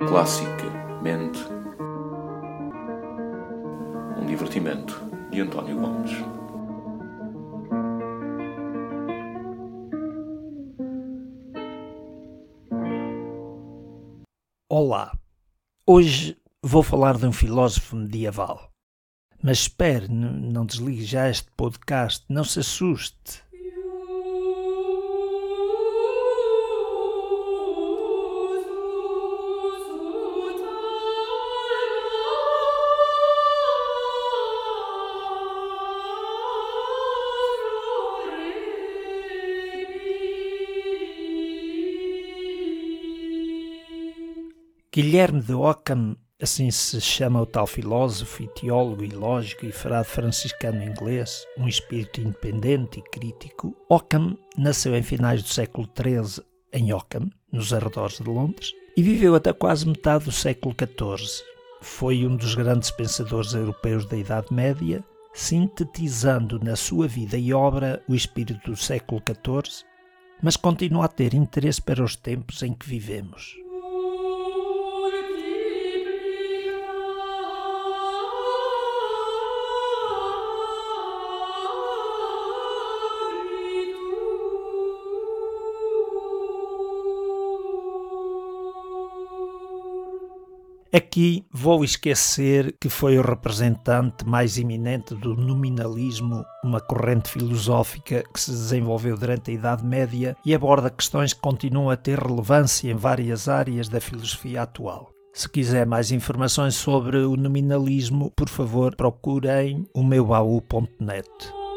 Classicamente, um divertimento de António Gomes. Olá, hoje vou falar de um filósofo medieval, mas espere, não desligue já este podcast, não se assuste. Guilherme de Ockham, assim se chama o tal filósofo e teólogo e lógico e frade franciscano inglês, um espírito independente e crítico. Ockham nasceu em finais do século XIII em Ockham, nos arredores de Londres, e viveu até quase metade do século XIV. Foi um dos grandes pensadores europeus da Idade Média, sintetizando na sua vida e obra o espírito do século XIV, mas continua a ter interesse para os tempos em que vivemos. Aqui vou esquecer que foi o representante mais eminente do nominalismo, uma corrente filosófica que se desenvolveu durante a Idade Média e aborda questões que continuam a ter relevância em várias áreas da filosofia atual. Se quiser mais informações sobre o nominalismo, por favor, procurem o meubaú.net.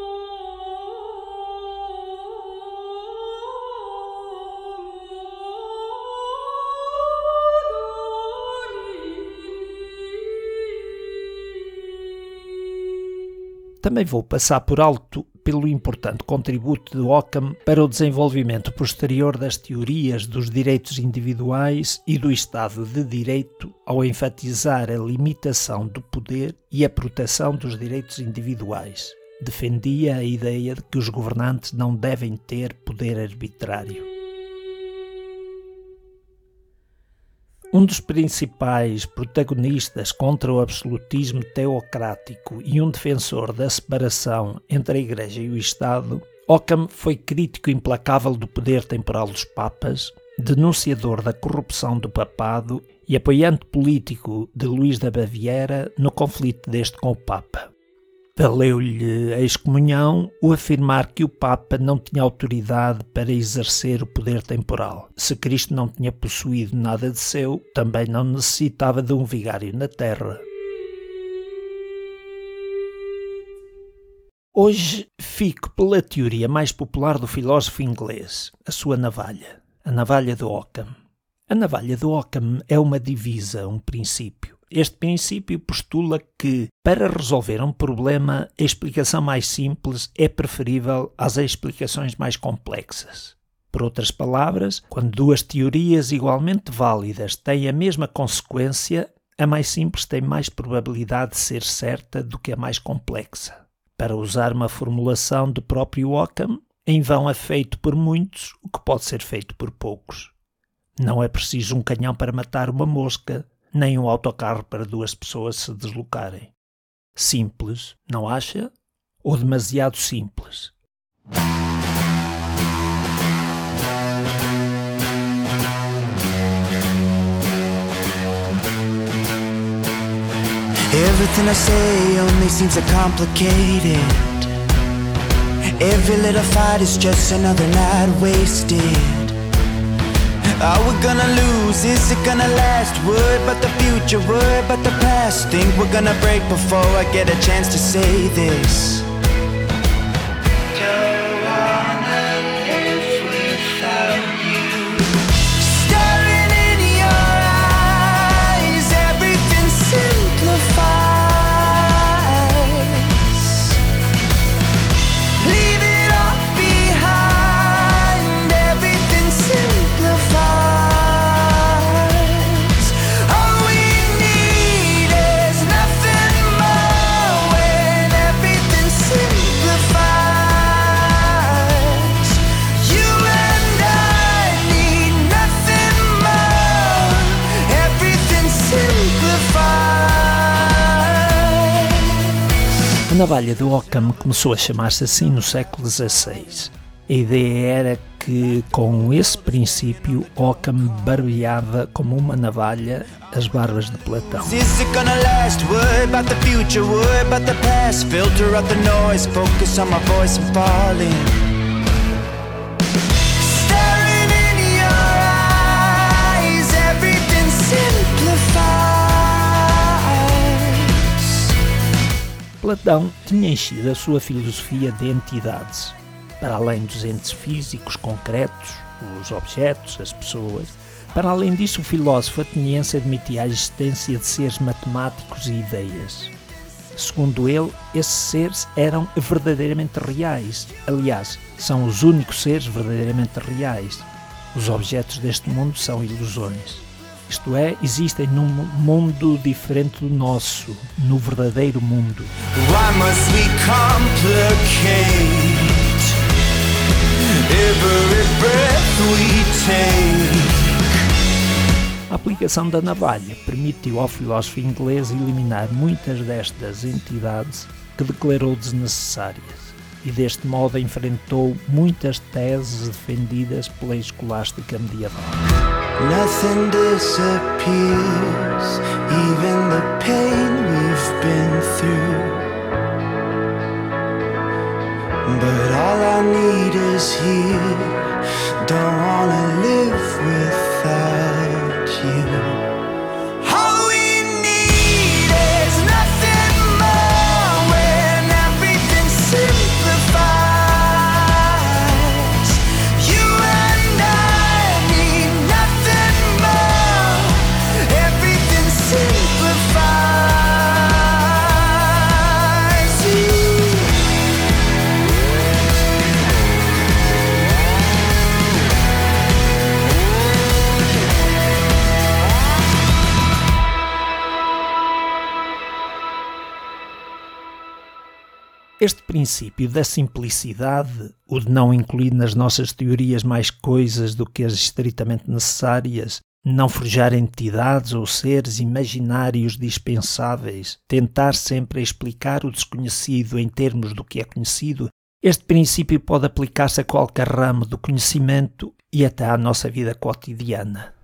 Também vou passar por alto pelo importante contributo de Ockham para o desenvolvimento posterior das teorias dos direitos individuais e do Estado de Direito ao enfatizar a limitação do poder e a proteção dos direitos individuais. Defendia a ideia de que os governantes não devem ter poder arbitrário. Um dos principais protagonistas contra o absolutismo teocrático e um defensor da separação entre a Igreja e o Estado, Ockham foi crítico implacável do poder temporal dos papas, denunciador da corrupção do papado e apoiante político de Luís da Baviera no conflito deste com o Papa. Valeu-lhe a excomunhão o afirmar que o Papa não tinha autoridade para exercer o poder temporal. Se Cristo não tinha possuído nada de seu, também não necessitava de um vigário na terra. Hoje fico pela teoria mais popular do filósofo inglês, a sua navalha, a navalha de Ockham. A navalha de Ockham é uma divisa, um princípio. Este princípio postula que, para resolver um problema, a explicação mais simples é preferível às explicações mais complexas. Por outras palavras, quando duas teorias igualmente válidas têm a mesma consequência, a mais simples tem mais probabilidade de ser certa do que a mais complexa. Para usar uma formulação do próprio Ockham, em vão é feito por muitos o que pode ser feito por poucos. Não é preciso um canhão para matar uma mosca, nem um autocarro para duas pessoas se deslocarem. Simples, não acha? Ou demasiado simples? Everything I say only seems so complicated. Every little fight is just another night wasted. Are we gonna lose? Is it gonna last? Worried about the future, worried about the past. Think we're gonna break before I get a chance to say this. Don't wanna live without you. Staring in your eyes, everything simplifies. Leave it all behind, everything simplifies. All we need is nothing more when everything's A navalha de Occam começou a chamar-se assim no século XVI. A ideia era que, com esse princípio, Occam barbeava como uma navalha as barbas de Platão. Is it gonna last? Worry about the future, worry about the past. Filter out the noise, focus on my voice and falling. Staring in your eyes, everything simplifies. Platão tinha enchido a sua filosofia de entidades. Para além dos entes físicos concretos, os objetos, as pessoas. Para além disso, o filósofo ateniense admitia a existência de seres matemáticos e ideias. Segundo ele, esses seres eram verdadeiramente reais. Aliás, são os únicos seres verdadeiramente reais. Os objetos deste mundo são ilusões. Isto é, existem num mundo diferente do nosso, no verdadeiro mundo. Why must we complicate every breath we take? A aplicação da navalha permitiu ao filósofo inglês eliminar muitas destas entidades que declarou desnecessárias e deste modo enfrentou muitas teses defendidas pela escolástica medieval. Nothing disappears, even the pain we've been through. But all I need is here. Don't wanna live without you. All we need is nothing more when everything simplifies. You and I need nothing more. Everything simplifies. Este princípio da simplicidade, o de não incluir nas nossas teorias mais coisas do que as estritamente necessárias, não forjar entidades ou seres imaginários dispensáveis, tentar sempre explicar o desconhecido em termos do que é conhecido, este princípio pode aplicar-se a qualquer ramo do conhecimento e até à nossa vida cotidiana.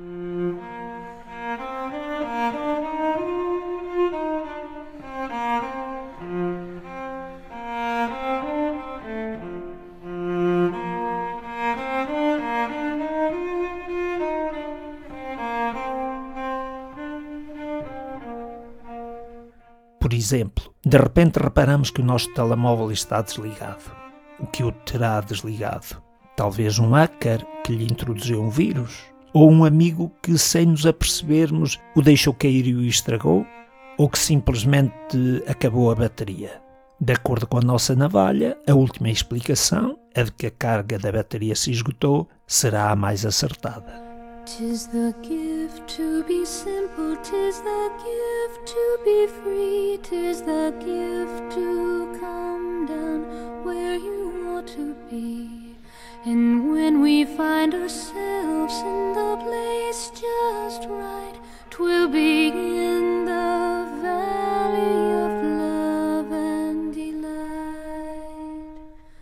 Por exemplo, de repente reparamos que o nosso telemóvel está desligado. O que o terá desligado? Talvez um hacker que lhe introduziu um vírus? Ou um amigo que, sem nos apercebermos, o deixou cair e o estragou? Ou que simplesmente acabou a bateria? De acordo com a nossa navalha, a última explicação, a de que a carga da bateria se esgotou, será a mais acertada. 'Tis the gift to be simple, 'tis the gift to be free, 'tis the gift to come down where you ought to be. And when we find ourselves in the place just right, 'twill be in the valley of love and delight.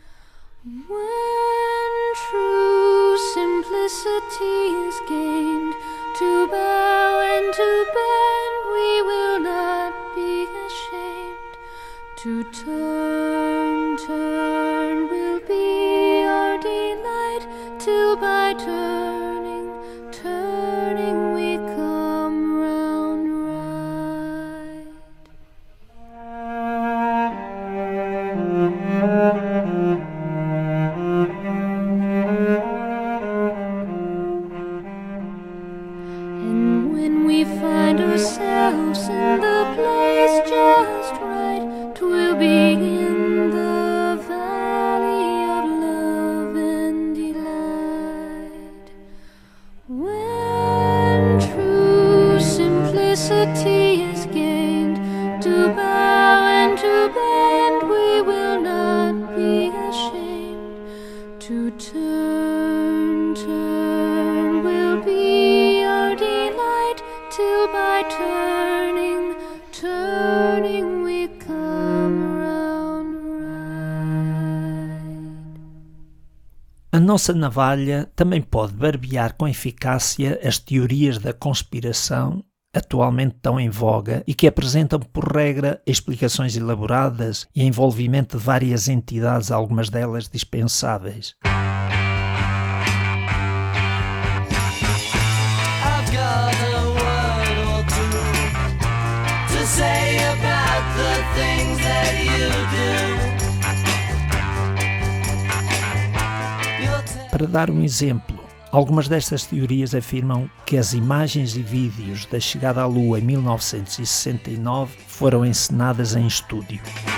When true simplicity is gained, to bow and to bend we will not be ashamed. To turn will be our delight, till by turning we come round right. And when we find ourselves in the place just right, 'twill be in the valley of love and delight. When true simplicity is gained, to bow and to bend we will not be ashamed. To turn will be our delight, till by turning we come round. A nossa navalha também pode barbear com eficácia as teorias da conspiração atualmente tão em voga e que apresentam, por regra, explicações elaboradas e envolvimento de várias entidades, algumas delas dispensáveis. Para dar um exemplo, algumas destas teorias afirmam que as imagens e vídeos da chegada à Lua em 1969 foram encenadas em estúdio.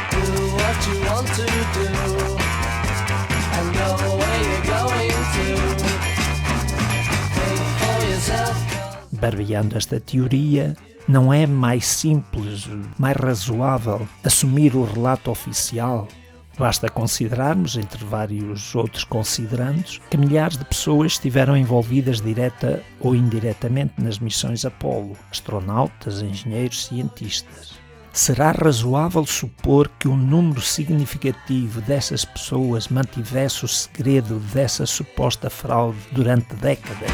Barbeando esta teoria, não é mais simples, mais razoável assumir o relato oficial? Basta considerarmos, entre vários outros considerandos, que milhares de pessoas estiveram envolvidas direta ou indiretamente nas missões Apolo, astronautas, engenheiros, cientistas. Será razoável supor que um número significativo dessas pessoas mantivesse o segredo dessa suposta fraude durante décadas?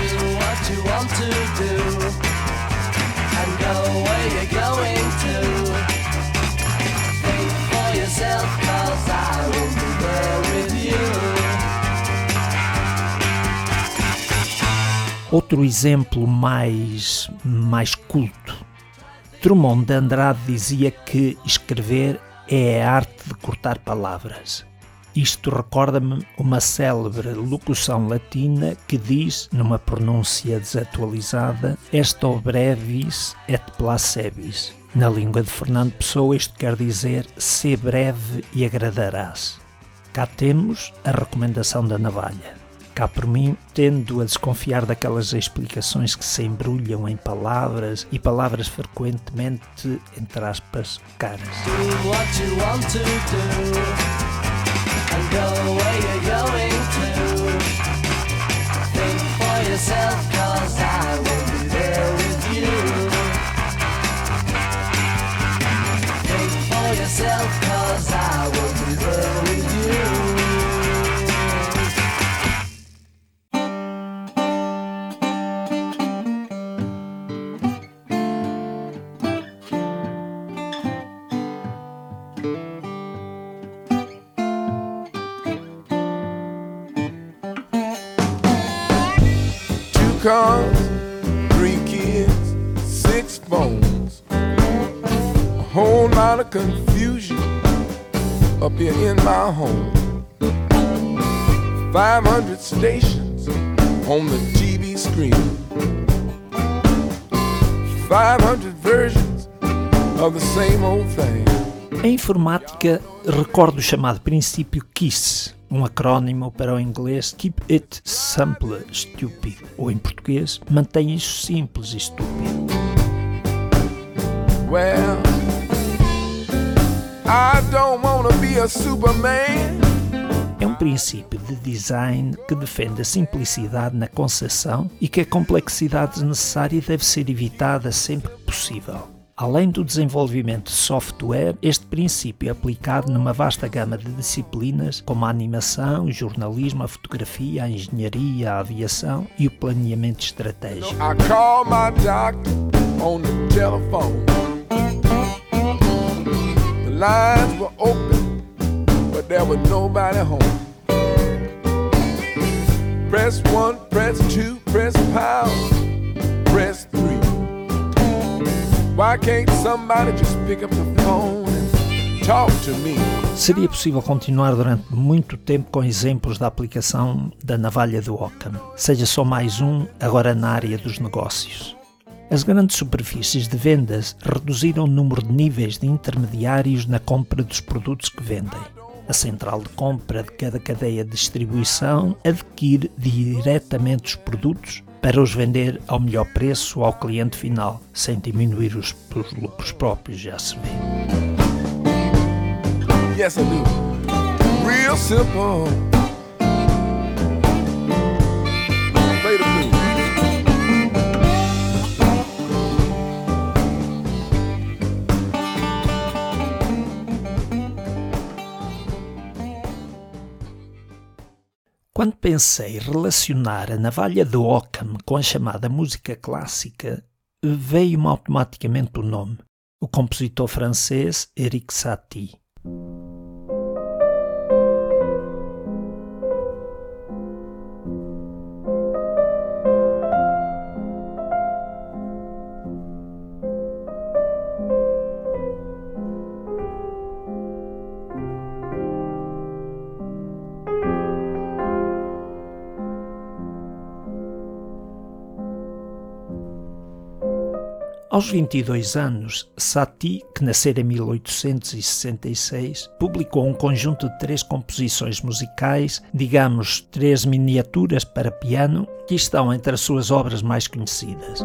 Outro exemplo mais culto. Drummond de Andrade dizia que escrever é a arte de cortar palavras. Isto recorda-me uma célebre locução latina que diz, numa pronúncia desatualizada, esto brevis et placebis. Na língua de Fernando Pessoa, isto quer dizer sê breve e agradarás. Cá temos a recomendação da navalha. Cá por mim, tendo a desconfiar daquelas explicações que se embrulham em palavras e palavras frequentemente, entre aspas, caras. Cars, 3 kids, 6 phones, a whole lot of confusion up here in my home. 500 stations on the TV screen, 500 versions of the same old thing. Em informática, recordo o chamado princípio KISS, um acrónimo para o inglês Keep It Simple, Stupid, ou em português, mantém isso simples e estúpido. Well, I don't wanna be a Superman. É um princípio de design que defende a simplicidade na concepção e que a complexidade desnecessária deve ser evitada sempre que possível. Além do desenvolvimento de software, este princípio é aplicado numa vasta gama de disciplinas como a animação, o jornalismo, a fotografia, a engenharia, a aviação e o planeamento estratégico. I called my doctor on the telephone. The lines were open, but there was nobody home. Press 1, press 2, press pound, press 3. Why can't somebody just pick up the phone and talk to me? Seria possível continuar durante muito tempo com exemplos da aplicação da navalha do Occam. Seja só mais um, agora na área dos negócios. As grandes superfícies de vendas reduziram o número de níveis de intermediários na compra dos produtos que vendem. A central de compra de cada cadeia de distribuição adquire diretamente os produtos para os vender ao melhor preço ao cliente final, sem diminuir os lucros próprios, já se vê. Yes, I do. Real simple. Play the blues. Quando pensei relacionar a navalha de Occam com a chamada música clássica, veio-me automaticamente o nome, o compositor francês Erik Satie. Aos 22 anos, Satie, que nascera em 1866, publicou um conjunto de 3 composições musicais, digamos 3 miniaturas para piano, que estão entre as suas obras mais conhecidas.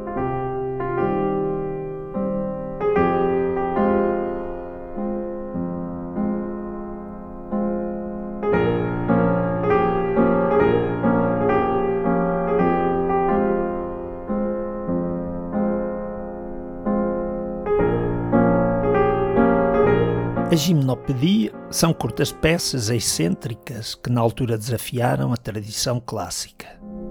As gimnopédies são curtas peças excêntricas que na altura desafiaram a tradição clássica.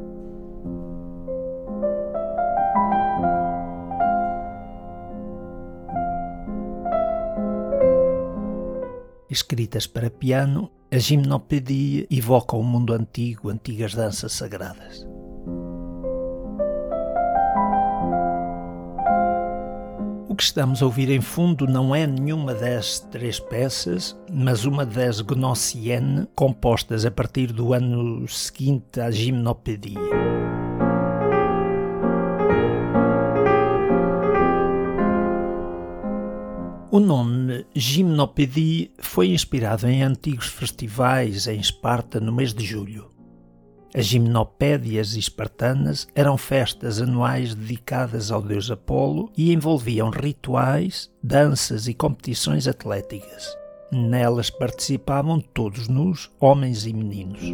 Escritas para piano, as gimnopédies evocam o mundo antigo, antigas danças sagradas. O que estamos a ouvir em fundo não é nenhuma das 3 peças, mas uma das Gnossiennes, compostas a partir do ano seguinte à Gymnopédie. O nome Gymnopédie foi inspirado em antigos festivais em Esparta no mês de julho. As gimnopédias espartanas eram festas anuais dedicadas ao deus Apolo e envolviam rituais, danças e competições atléticas. Nelas participavam todos nus, homens e meninos.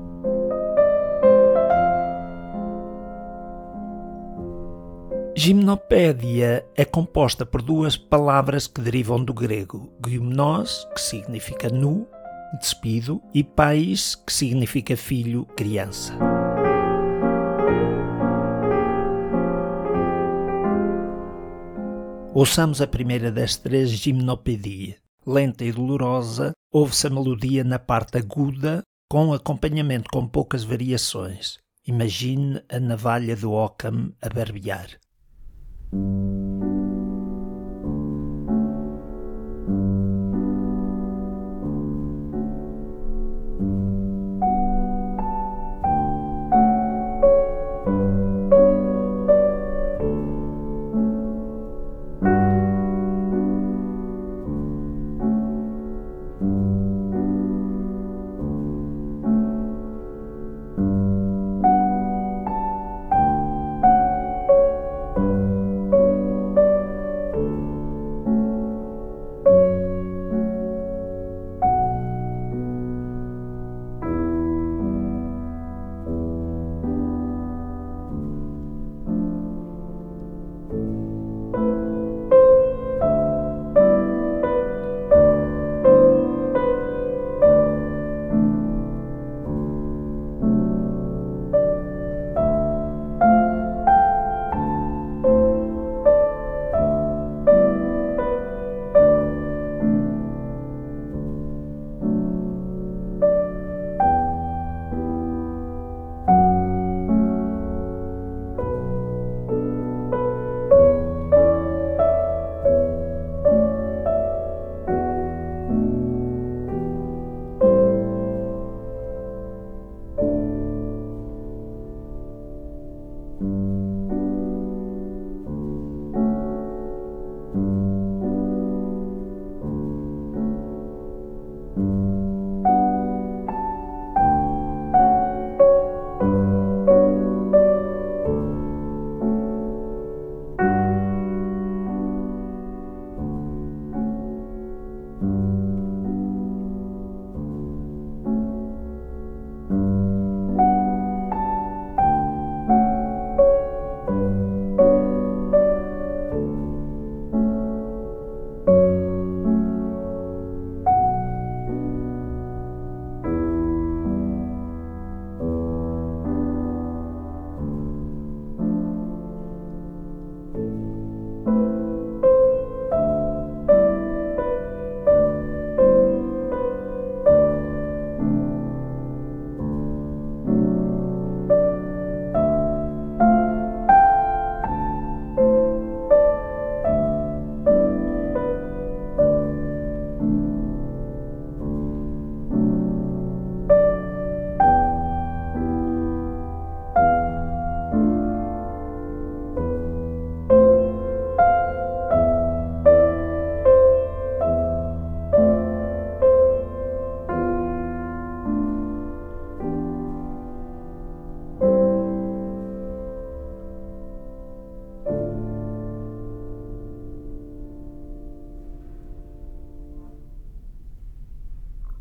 Gimnopédia é composta por 2 palavras que derivam do grego, gymnos, que significa nu, despido, e pais, que significa filho, criança. Ouçamos a primeira das 3 gimnopédies. Lenta e dolorosa, ouve-se a melodia na parte aguda, com acompanhamento com poucas variações. Imagine a navalha do Occam a barbear.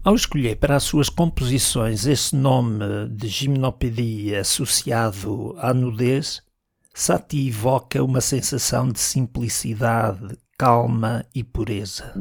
Ao escolher para as suas composições esse nome de gimnopédia associado à nudez, Satie evoca uma sensação de simplicidade, calma e pureza.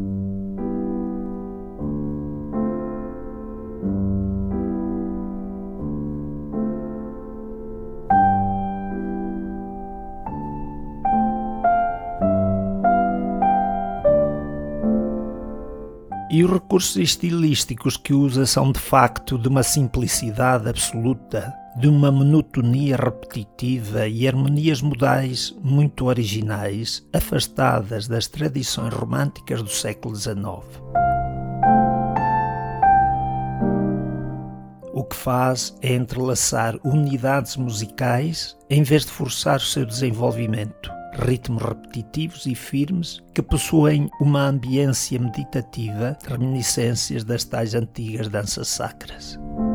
E os recursos estilísticos que usa são de facto de uma simplicidade absoluta, de uma monotonia repetitiva e harmonias modais muito originais, afastadas das tradições românticas do século XIX. O que faz é entrelaçar unidades musicais em vez de forçar o seu desenvolvimento. Ritmos repetitivos e firmes que possuem uma ambiência meditativa, reminiscências das tais antigas danças sacras.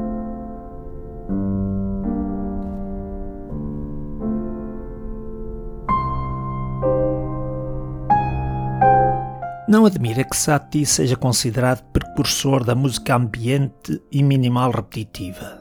Não admira que Satie seja considerado precursor da música ambiente e minimal repetitiva.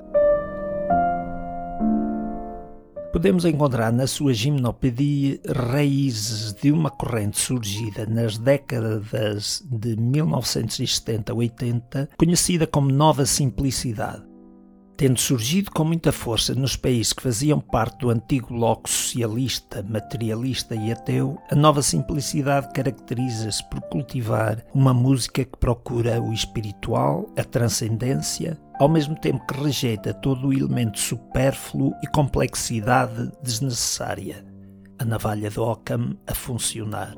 Podemos encontrar na sua gimnopédia raízes de uma corrente surgida nas décadas de 1970-80, conhecida como Nova Simplicidade. Tendo surgido com muita força nos países que faziam parte do antigo bloco socialista, materialista e ateu, a Nova Simplicidade caracteriza-se por cultivar uma música que procura o espiritual, a transcendência, ao mesmo tempo que rejeita todo o elemento supérfluo e complexidade desnecessária. A navalha de Occam a funcionar.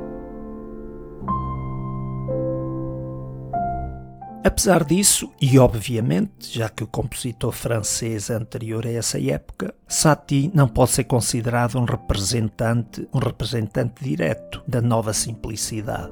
Apesar disso, e obviamente, já que o compositor francês anterior a essa época, Satie não pode ser considerado um representante direto da Nova Simplicidade.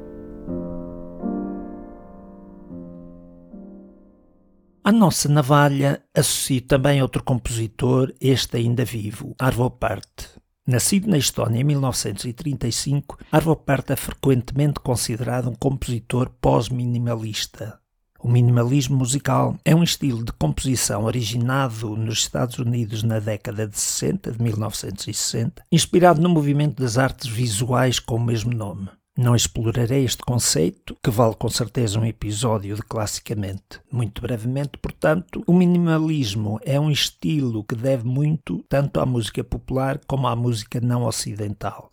À nossa navalha associo também outro compositor, este ainda vivo, Arvo Pärt. Nascido na Estónia em 1935, Arvo Pärt é frequentemente considerado um compositor pós-minimalista. O minimalismo musical é um estilo de composição originado nos Estados Unidos na década de 1960, inspirado no movimento das artes visuais com o mesmo nome. Não explorarei este conceito, que vale com certeza um episódio de Classicamente. Muito brevemente, portanto, o minimalismo é um estilo que deve muito tanto à música popular como à música não ocidental.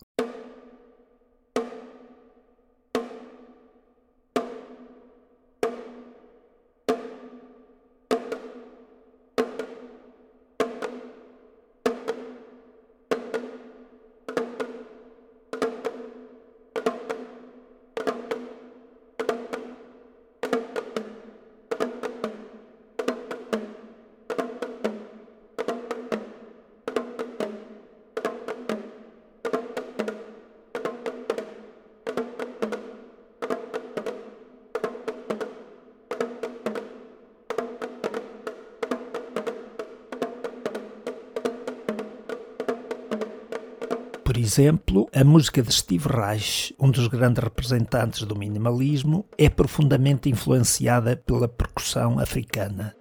Por exemplo, a música de Steve Reich, um dos grandes representantes do minimalismo, é profundamente influenciada pela percussão africana.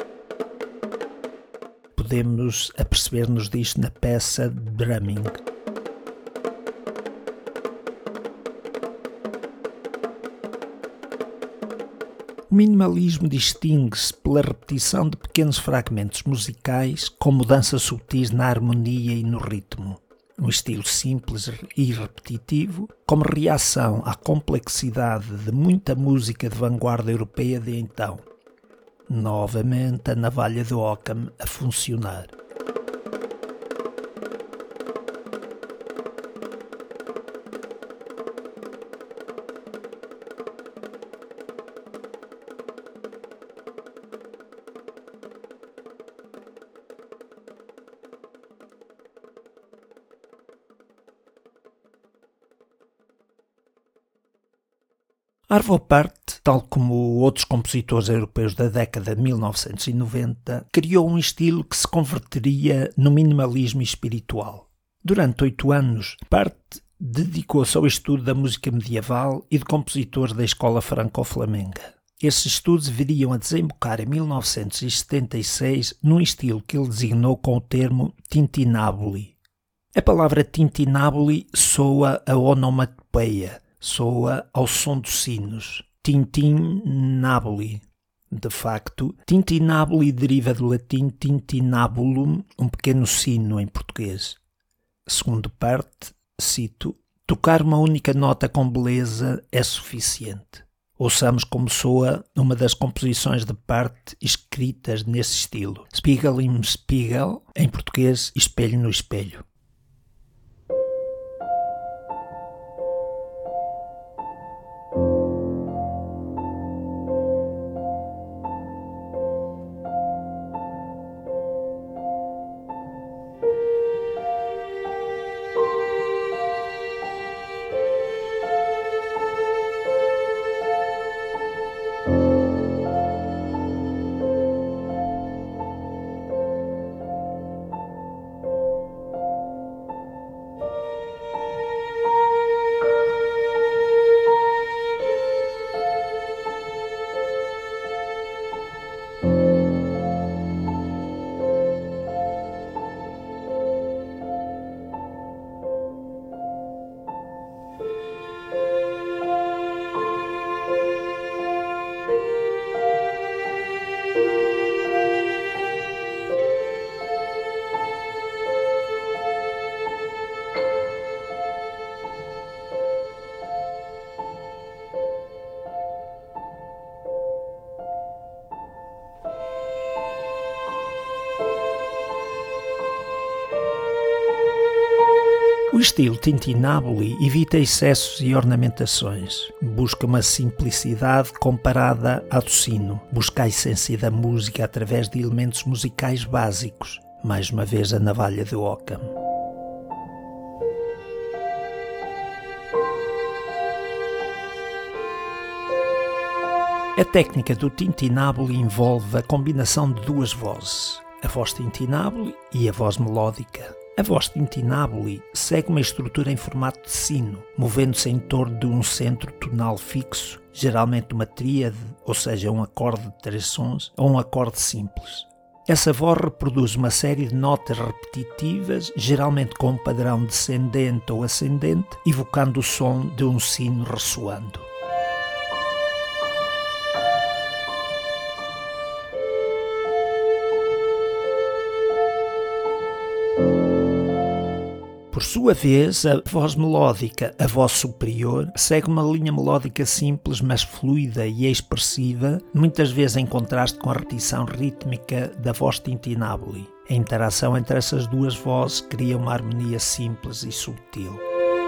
Podemos aperceber-nos disto na peça Drumming. O minimalismo distingue-se pela repetição de pequenos fragmentos musicais com mudanças sutis na harmonia e no ritmo. Um estilo simples e repetitivo, como reação à complexidade de muita música de vanguarda europeia de então. Novamente a navalha de Occam a funcionar. Arvo Pärt, tal como outros compositores europeus da década de 1990, criou um estilo que se converteria no minimalismo espiritual. Durante 8 anos, Pärt dedicou-se ao estudo da música medieval e de compositores da escola franco-flamenga. Esses estudos viriam a desembocar em 1976 num estilo que ele designou com o termo tintinnabuli. A palavra tintinnabuli soa a onomatopeia, soa ao som dos sinos. Tintinnabuli. De facto, tintinnabuli deriva do latim tintinnabulum, um pequeno sino em português. Segundo parte, cito, tocar uma única nota com beleza é suficiente. Ouçamos como soa uma das composições de parte escritas nesse estilo. Spiegel im Spiegel, em português, espelho no espelho. O estilo tintinnabuli evita excessos e ornamentações. Busca uma simplicidade comparada à do sino. Busca a essência da música através de elementos musicais básicos. Mais uma vez a navalha de Occam. A técnica do tintinnabuli envolve a combinação de duas vozes, a voz tintinnabuli e a voz melódica. A voz tintinnabuli segue uma estrutura em formato de sino, movendo-se em torno de um centro tonal fixo, geralmente uma tríade, ou seja, um acorde de 3 sons, ou um acorde simples. Essa voz reproduz uma série de notas repetitivas, geralmente com um padrão descendente ou ascendente, evocando o som de um sino ressoando. Por sua vez, a voz melódica, a voz superior, segue uma linha melódica simples, mas fluida e expressiva, muitas vezes em contraste com a repetição rítmica da voz tintinnabuli. A interação entre essas duas vozes cria uma harmonia simples e sutil.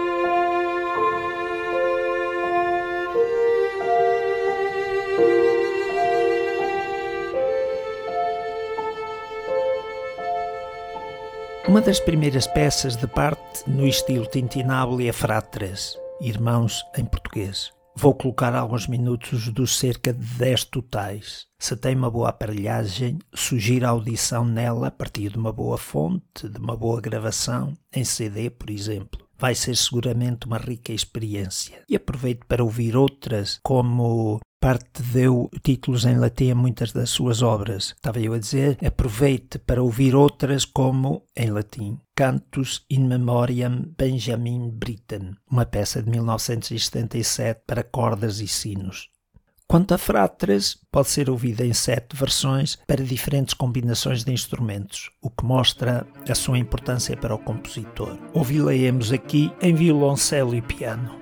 Uma das primeiras peças de parte no estilo tintinnabuli é Fratres, irmãos em português. Vou colocar alguns minutos dos cerca de 10 totais. Se tem uma boa aparelhagem, sugiro a audição nela a partir de uma boa fonte, de uma boa gravação, em CD, por exemplo. Vai ser seguramente uma rica experiência. E aproveito para ouvir outras, como Parte deu títulos em latim a muitas das suas obras. Estava eu a dizer, aproveite para ouvir outras como, em latim, Cantus in Memoriam Benjamin Britten, uma peça de 1977 para cordas e sinos. Quanto a Fratres, pode ser ouvida em 7 versões para diferentes combinações de instrumentos, o que mostra a sua importância para o compositor. Ouvi-la-emos aqui em violoncelo e piano.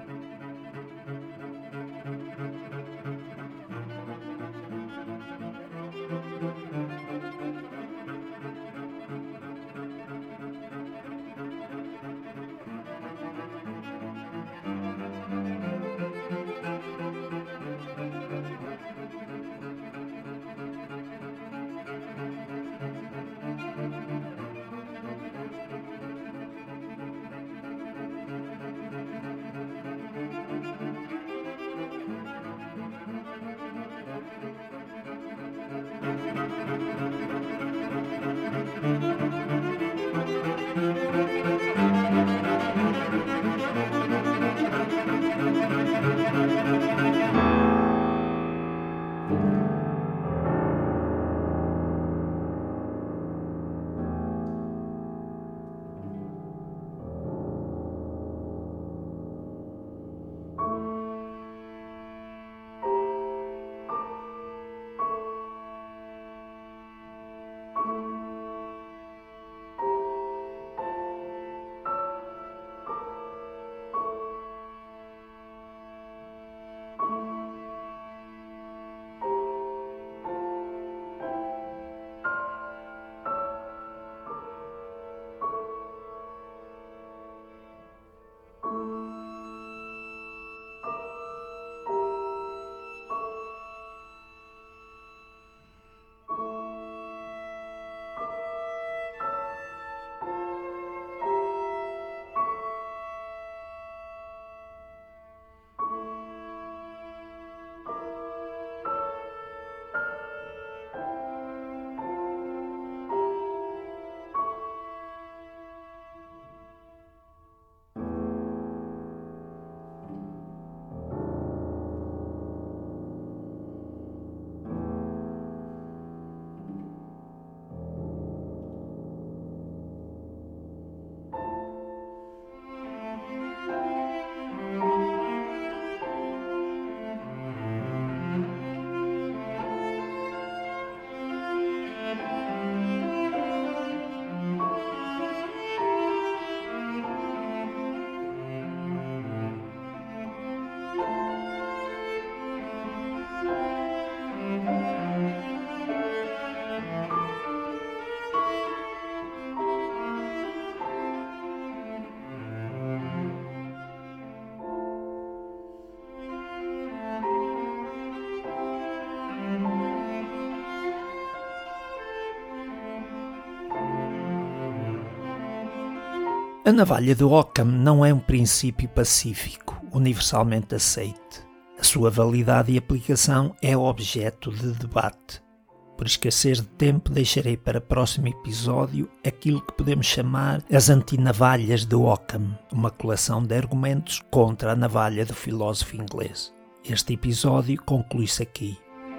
A navalha de Occam não é um princípio pacífico, universalmente aceite. A sua validade e aplicação é objeto de debate. Por escassez de tempo, deixarei para próximo episódio aquilo que podemos chamar as antinavalhas de Occam, uma coleção de argumentos contra a navalha do filósofo inglês. Este episódio conclui-se aqui.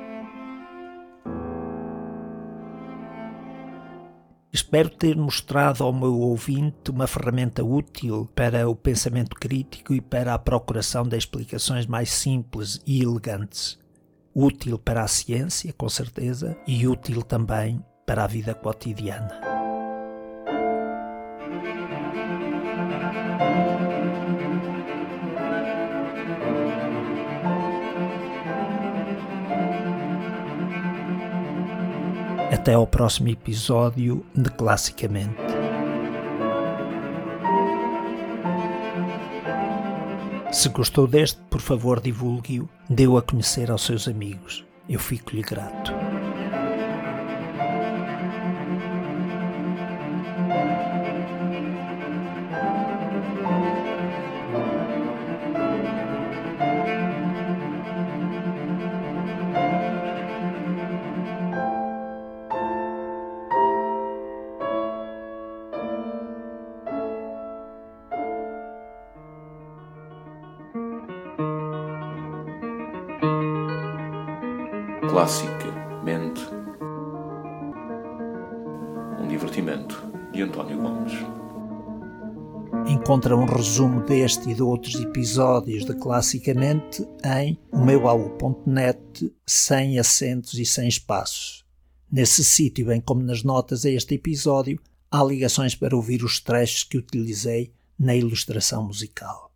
Espero ter mostrado ao meu ouvinte uma ferramenta útil para o pensamento crítico e para a procuração de explicações mais simples e elegantes. Útil para a ciência, com certeza, e útil também para a vida cotidiana. Até ao próximo episódio de Classicamente. Se gostou deste, por favor divulgue-o, dê-o a conhecer aos seus amigos. Eu fico-lhe grato. Classicamente, um divertimento de António Gomes. Encontra um resumo deste e de outros episódios de Classicamente em omeubaú.net, sem acentos e sem espaços. Nesse sítio, bem como nas notas a este episódio, há ligações para ouvir os trechos que utilizei na ilustração musical.